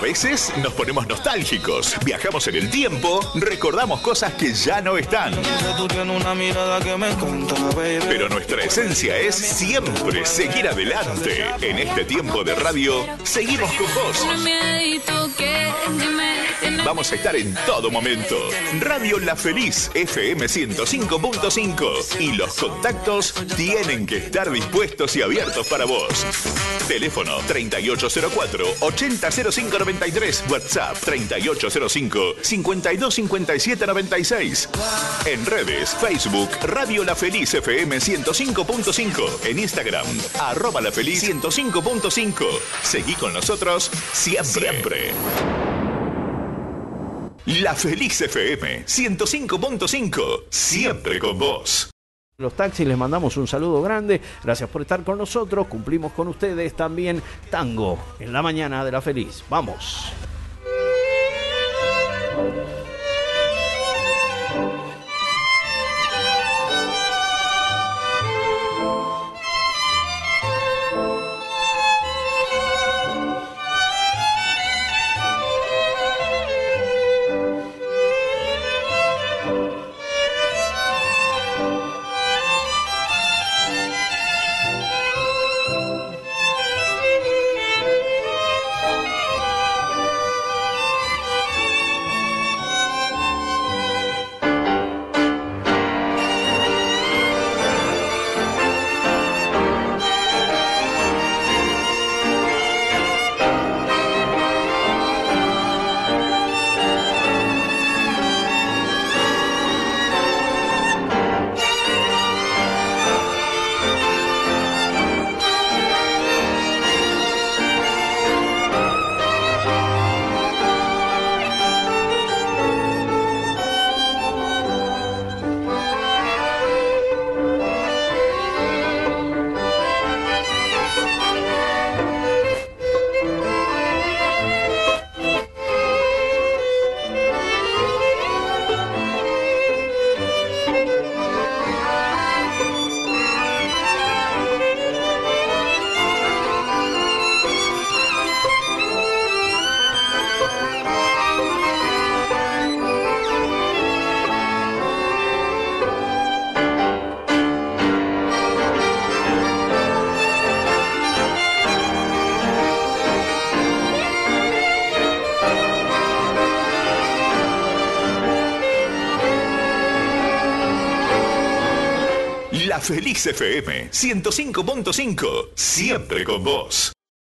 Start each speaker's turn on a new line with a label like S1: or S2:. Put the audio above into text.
S1: veces nos ponemos nostálgicos, viajamos en el tiempo, recordamos cosas que ya no están. Pero nuestra esencia es siempre seguir adelante. En este tiempo de radio, seguimos con vos. Vamos a estar en todo momento. Radio La Feliz, FM 105.5. Y los contactos tienen que estar dispuestos y abiertos para vos. Teléfono 3804-800593. WhatsApp 3805-525796. En redes, Facebook, Radio La Feliz FM 105.5. En Instagram, @LaFeliz 105.5. Seguí con nosotros siempre. La Feliz FM 105.5. Siempre con vos.
S2: Los taxis les mandamos un saludo grande, gracias por estar con nosotros, cumplimos con ustedes también tango en la mañana de La Feliz. ¡Vamos!
S1: La Feliz FM 105.5. Siempre con vos.